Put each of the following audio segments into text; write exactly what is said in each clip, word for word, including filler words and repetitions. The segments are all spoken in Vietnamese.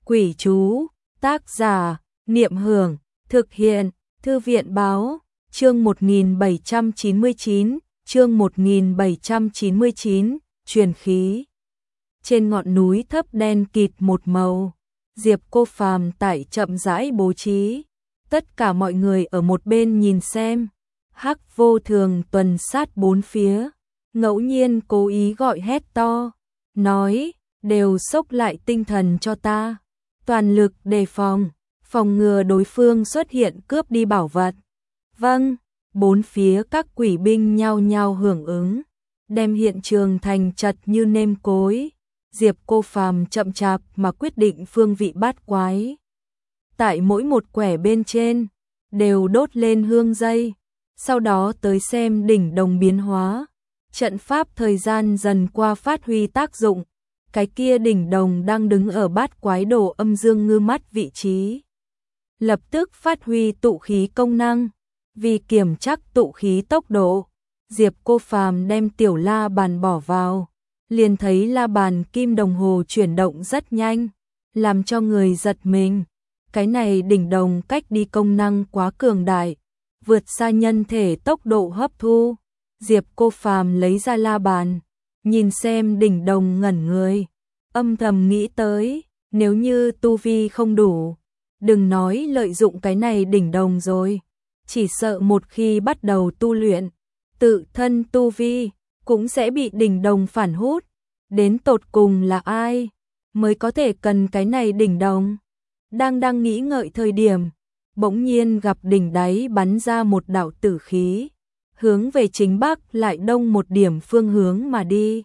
Quỷ chú, tác giả, Niệm Hưởng, thực hiện, Thư viện báo, chương một nghìn bảy trăm chín mươi chín, chương một nghìn bảy trăm chín mươi chín, truyền khí. Trên ngọn núi thấp đen kịt một màu, Diệp Cô Phàm tại chậm rãi bố trí. Tất cả mọi người ở một bên nhìn xem. Hắc Vô Thường tuần sát bốn phía, ngẫu nhiên cố ý gọi hét to, nói, đều xốc lại tinh thần cho ta, toàn lực đề phòng, phòng ngừa đối phương xuất hiện cướp đi bảo vật. Vâng, bốn phía các quỷ binh nhao nhao hưởng ứng, đem hiện trường thành chật như nêm cối. Diệp Cô Phàm chậm chạp mà quyết định phương vị bát quái. Tại mỗi một quẻ bên trên, đều đốt lên hương dây, sau đó tới xem đỉnh đồng biến hóa. Trận pháp thời gian dần qua phát huy tác dụng, cái kia đỉnh đồng đang đứng ở bát quái đồ âm dương ngư mắt vị trí. Lập tức phát huy tụ khí công năng, vì kiểm chắc tụ khí tốc độ, Diệp Cô Phàm đem tiểu la bàn bỏ vào, liền thấy la bàn kim đồng hồ chuyển động rất nhanh, làm cho người giật mình. Cái này đỉnh đồng cách đi công năng quá cường đại, vượt xa nhân thể tốc độ hấp thu. Diệp Cô Phàm lấy ra la bàn, nhìn xem đỉnh đồng ngẩn người, âm thầm nghĩ tới, nếu như tu vi không đủ, đừng nói lợi dụng cái này đỉnh đồng rồi, chỉ sợ một khi bắt đầu tu luyện, tự thân tu vi cũng sẽ bị đỉnh đồng phản hút. Đến tột cùng là ai mới có thể cần cái này đỉnh đồng? Đang đang nghĩ ngợi thời điểm, bỗng nhiên gặp đỉnh đáy bắn ra một đạo tử khí, hướng về chính bắc lại đông một điểm phương hướng mà đi.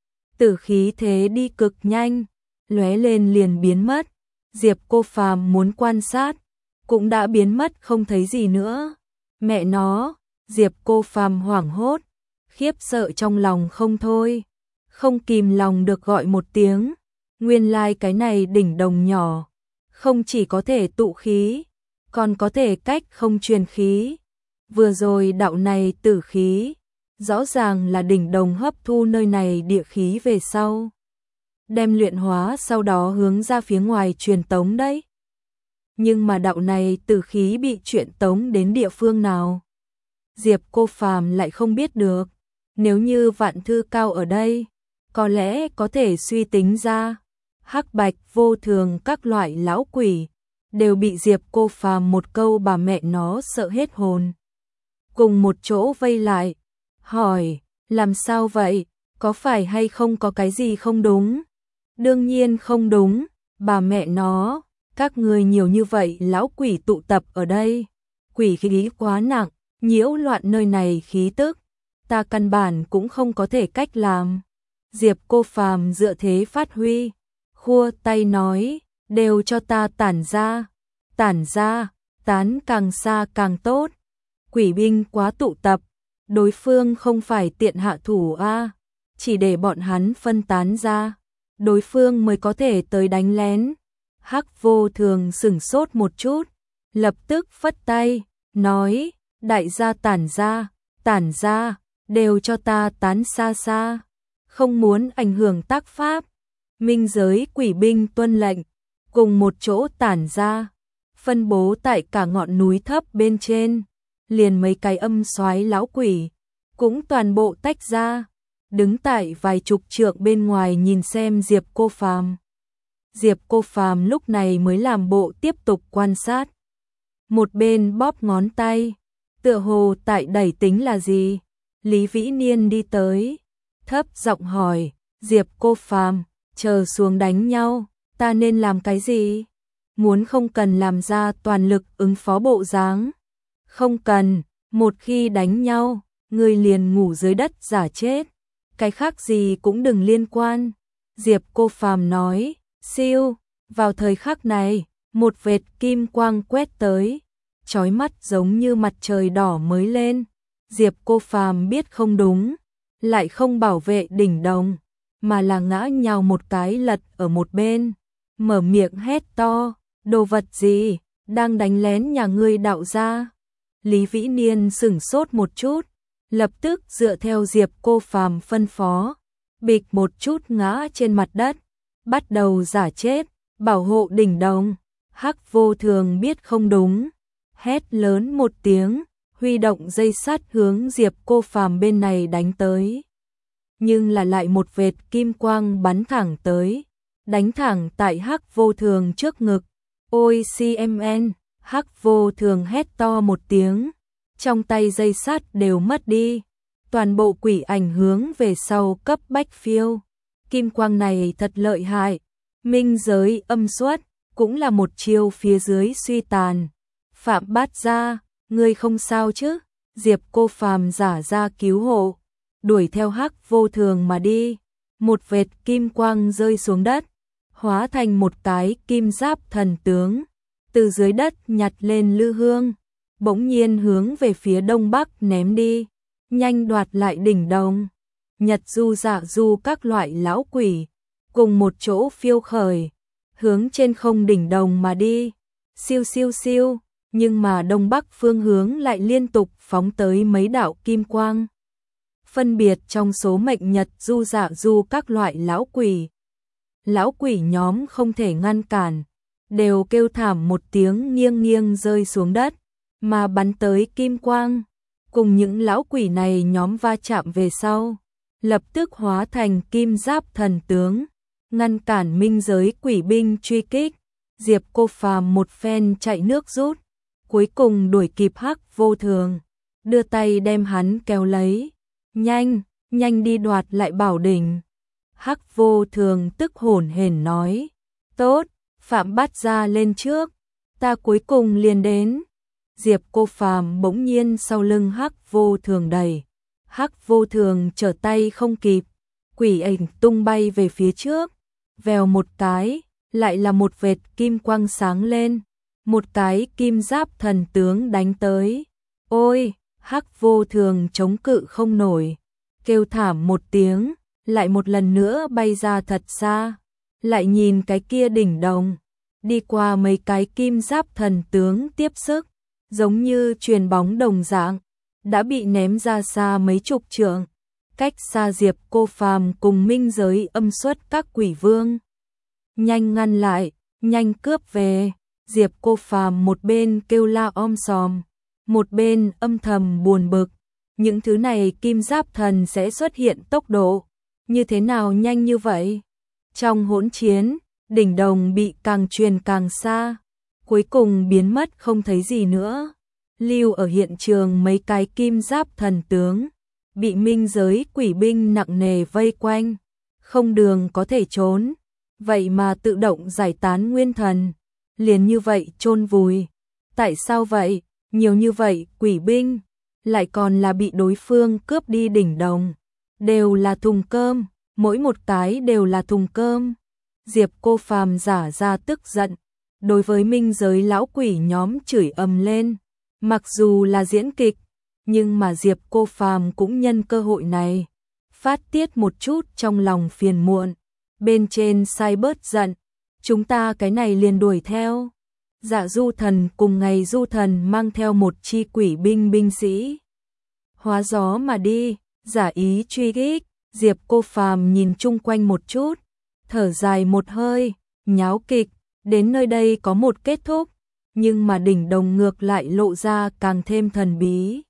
Tử khí thế đi cực nhanh, lóe lên liền biến mất. Diệp Cô Phàm muốn quan sát, cũng đã biến mất không thấy gì nữa. Mẹ nó, Diệp Cô Phàm hoảng hốt, khiếp sợ trong lòng không thôi, không kìm lòng được gọi một tiếng. Nguyên lai like cái này đỉnh đồng nhỏ, không chỉ có thể tụ khí, còn có thể cách không truyền khí. Vừa rồi đạo này tử khí, rõ ràng là đỉnh đồng hấp thu nơi này địa khí về sau, đem luyện hóa sau đó hướng ra phía ngoài truyền tống đấy. Nhưng mà đạo này tử khí bị truyền tống đến địa phương nào, Diệp Cô Phàm lại không biết được. Nếu như Vạn Thư Cao ở đây, có lẽ có thể suy tính ra. Hắc Bạch Vô Thường các loại lão quỷ đều bị Diệp Cô Phàm một câu bà mẹ nó sợ hết hồn, cùng một chỗ vây lại, hỏi, làm sao vậy, có phải hay không có cái gì không đúng? Đương nhiên không đúng, bà mẹ nó, các người nhiều như vậy lão quỷ tụ tập ở đây, quỷ khí quá nặng, nhiễu loạn nơi này khí tức, ta căn bản cũng không có thể cách làm. Diệp Cô Phàm dựa thế phát huy, khua tay nói, đều cho ta tản ra, tản ra, tán càng xa càng tốt. Quỷ binh quá tụ tập, đối phương không phải tiện hạ thủ a, chỉ để bọn hắn phân tán ra, đối phương mới có thể tới đánh lén. Hắc Vô Thường sửng sốt một chút, lập tức phất tay, nói, đại gia tản ra, tản ra, đều cho ta tán xa xa, không muốn ảnh hưởng tác pháp. Minh giới quỷ binh tuân lệnh, cùng một chỗ tản ra, phân bố tại cả ngọn núi thấp bên trên. Liền mấy cái âm soái lão quỷ cũng toàn bộ tách ra, đứng tại vài chục trượng bên ngoài nhìn xem Diệp Cô Phàm. Diệp Cô Phàm lúc này mới làm bộ tiếp tục quan sát, một bên bóp ngón tay, tựa hồ tại đẩy tính là gì. Lý Vĩ Niên đi tới, thấp giọng hỏi, Diệp Cô Phàm, chờ xuống đánh nhau, ta nên làm cái gì? Muốn không cần làm ra toàn lực ứng phó bộ dáng. Không cần, một khi đánh nhau, người liền ngủ dưới đất giả chết, cái khác gì cũng đừng liên quan. Diệp Cô Phàm nói, siêu, vào thời khắc này, một vệt kim quang quét tới, chói mắt giống như mặt trời đỏ mới lên. Diệp Cô Phàm biết không đúng, lại không bảo vệ đỉnh đồng, mà là ngã nhào một cái lật ở một bên, mở miệng hét to, đồ vật gì, đang đánh lén nhà ngươi đạo gia. Lý Vĩ Niên sửng sốt một chút, lập tức dựa theo Diệp Cô Phàm phân phó, bịch một chút ngã trên mặt đất, bắt đầu giả chết, bảo hộ đỉnh đồng. Hắc Vô Thường biết không đúng, hét lớn một tiếng, huy động dây sắt hướng Diệp Cô Phàm bên này đánh tới. Nhưng là lại một vệt kim quang bắn thẳng tới, đánh thẳng tại Hắc Vô Thường trước ngực. Ôi xê em en, Hắc Vô Thường hét to một tiếng, trong tay dây sắt đều mất đi, toàn bộ quỷ ảnh hướng về sau cấp bách phiêu. Kim quang này thật lợi hại, minh giới âm xuất, cũng là một chiêu phía dưới suy tàn. Phạm Bát Gia, ngươi không sao chứ? Diệp Cô Phàm giả ra cứu hộ, đuổi theo Hắc Vô Thường mà đi. Một vệt kim quang rơi xuống đất, hóa thành một cái kim giáp thần tướng, từ dưới đất nhặt lên lư hương, bỗng nhiên hướng về phía đông bắc ném đi, nhanh đoạt lại đỉnh đồng. Nhật Du Dạ Du các loại lão quỷ cùng một chỗ phiêu khởi, hướng trên không đỉnh đồng mà đi. Siêu siêu siêu, nhưng mà đông bắc phương hướng lại liên tục phóng tới mấy đạo kim quang. Phân biệt trong số mệnh Nhật Du Dạ Du các loại lão quỷ. Lão quỷ nhóm không thể ngăn cản, đều kêu thảm một tiếng nghiêng nghiêng rơi xuống đất, mà bắn tới kim quang. Cùng những lão quỷ này nhóm va chạm về sau, lập tức hóa thành kim giáp thần tướng, ngăn cản minh giới quỷ binh truy kích. Diệp Cô Phàm một phen chạy nước rút, cuối cùng đuổi kịp Hắc Vô Thường, đưa tay đem hắn kéo lấy. Nhanh, nhanh đi đoạt lại bảo đỉnh. Hắc Vô Thường tức hổn hển nói. Tốt, Phạm Bát Gia lên trước, ta cuối cùng liền đến. Diệp Cô Phàm bỗng nhiên sau lưng Hắc Vô Thường đẩy. Hắc Vô Thường trở tay không kịp, quỷ ảnh tung bay về phía trước, vèo một cái, lại là một vệt kim quang sáng lên, một cái kim giáp thần tướng đánh tới. Ôi, Hắc Vô Thường chống cự không nổi, kêu thảm một tiếng, lại một lần nữa bay ra thật xa, lại nhìn cái kia đỉnh đồng, đi qua mấy cái kim giáp thần tướng tiếp sức, giống như chuyền bóng đồng dạng, đã bị ném ra xa mấy chục trượng, cách xa Diệp Cô Phàm cùng minh giới âm xuất các quỷ vương. Nhanh ngăn lại, nhanh cướp về. Diệp Cô Phàm một bên kêu la om sòm, một bên âm thầm buồn bực. Những thứ này kim giáp thần sẽ xuất hiện tốc độ như thế nào nhanh như vậy? Trong hỗn chiến, đỉnh đồng bị càng truyền càng xa, cuối cùng biến mất không thấy gì nữa. Lưu ở hiện trường mấy cái kim giáp thần tướng, bị minh giới quỷ binh nặng nề vây quanh, không đường có thể trốn, vậy mà tự động giải tán nguyên thần, liền như vậy chôn vùi. Tại sao vậy? Nhiều như vậy quỷ binh, lại còn là bị đối phương cướp đi đỉnh đồng, đều là thùng cơm, mỗi một cái đều là thùng cơm. Diệp Cô Phàm giả ra tức giận, đối với minh giới lão quỷ nhóm chửi ầm lên. Mặc dù là diễn kịch, nhưng mà Diệp Cô Phàm cũng nhân cơ hội này phát tiết một chút trong lòng phiền muộn. Bên trên sai bớt giận, chúng ta cái này liền đuổi theo. Dạ Du Thần cùng Ngày Du Thần mang theo một chi quỷ binh binh sĩ, hóa gió mà đi, giả ý truy kích. Diệp Cô Phàm nhìn chung quanh một chút, thở dài một hơi, nháo kịch đến nơi đây có một kết thúc, nhưng mà đỉnh đồng ngược lại lộ ra càng thêm thần bí.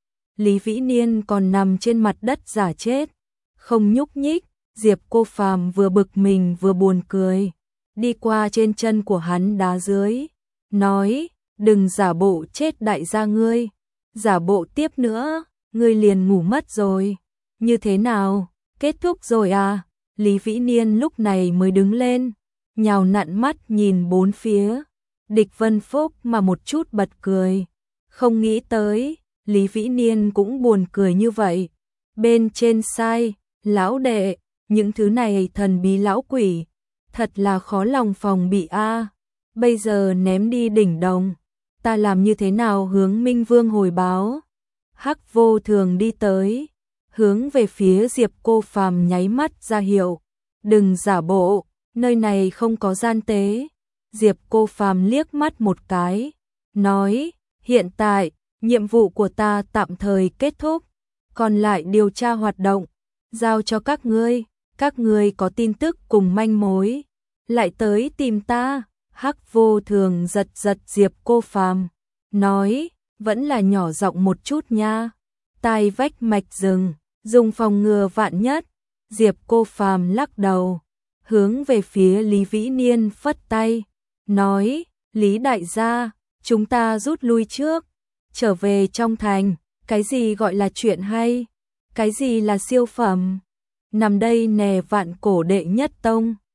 Lý Vĩ Niên còn nằm trên mặt đất giả chết, không nhúc nhích. Diệp Cô Phàm vừa bực mình vừa buồn cười, đi qua trên chân của hắn đá dưới, nói, đừng giả bộ chết đại gia ngươi, giả bộ tiếp nữa, ngươi liền ngủ mất rồi. Như thế nào, kết thúc rồi à? Lý Vĩ Niên lúc này mới đứng lên, nhào nặn mắt nhìn bốn phía. Địch Vân Phúc mà một chút bật cười, không nghĩ tới, Lý Vĩ Niên cũng buồn cười như vậy. Bên trên sai, lão đệ, những thứ này thần bí lão quỷ, thật là khó lòng phòng bị a. Bây giờ ném đi đỉnh đồng, ta làm như thế nào hướng Minh Vương hồi báo? Hắc Vô Thường đi tới, hướng về phía Diệp Cô Phàm nháy mắt ra hiệu, đừng giả bộ, nơi này không có gian tế. Diệp Cô Phàm liếc mắt một cái, nói, hiện tại, nhiệm vụ của ta tạm thời kết thúc, còn lại điều tra hoạt động, giao cho các ngươi, các ngươi có tin tức cùng manh mối, lại tới tìm ta. Hắc Vô Thường giật giật Diệp Cô Phàm, nói, vẫn là nhỏ giọng một chút nha. Tai vách mạch rừng, dùng phòng ngừa vạn nhất. Diệp Cô Phàm lắc đầu, hướng về phía Lý Vĩ Niên phất tay, nói, Lý đại gia, chúng ta rút lui trước, trở về trong thành. Cái gì gọi là chuyện hay? Cái gì là siêu phẩm? Nằm đây nè vạn cổ đệ nhất tông.